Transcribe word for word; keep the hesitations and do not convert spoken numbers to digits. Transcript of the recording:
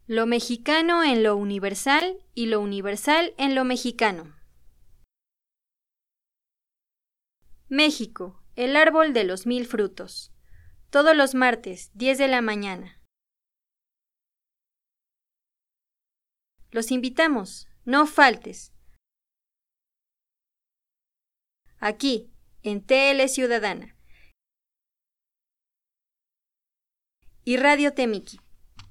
Lo mexicano en lo universal y lo universal en lo mexicano. México, el árbol de los mil frutos. Todos los martes, diez de la mañana. Los invitamos, no faltes. Aquí, en T L Ciudadana y Radio Temiki.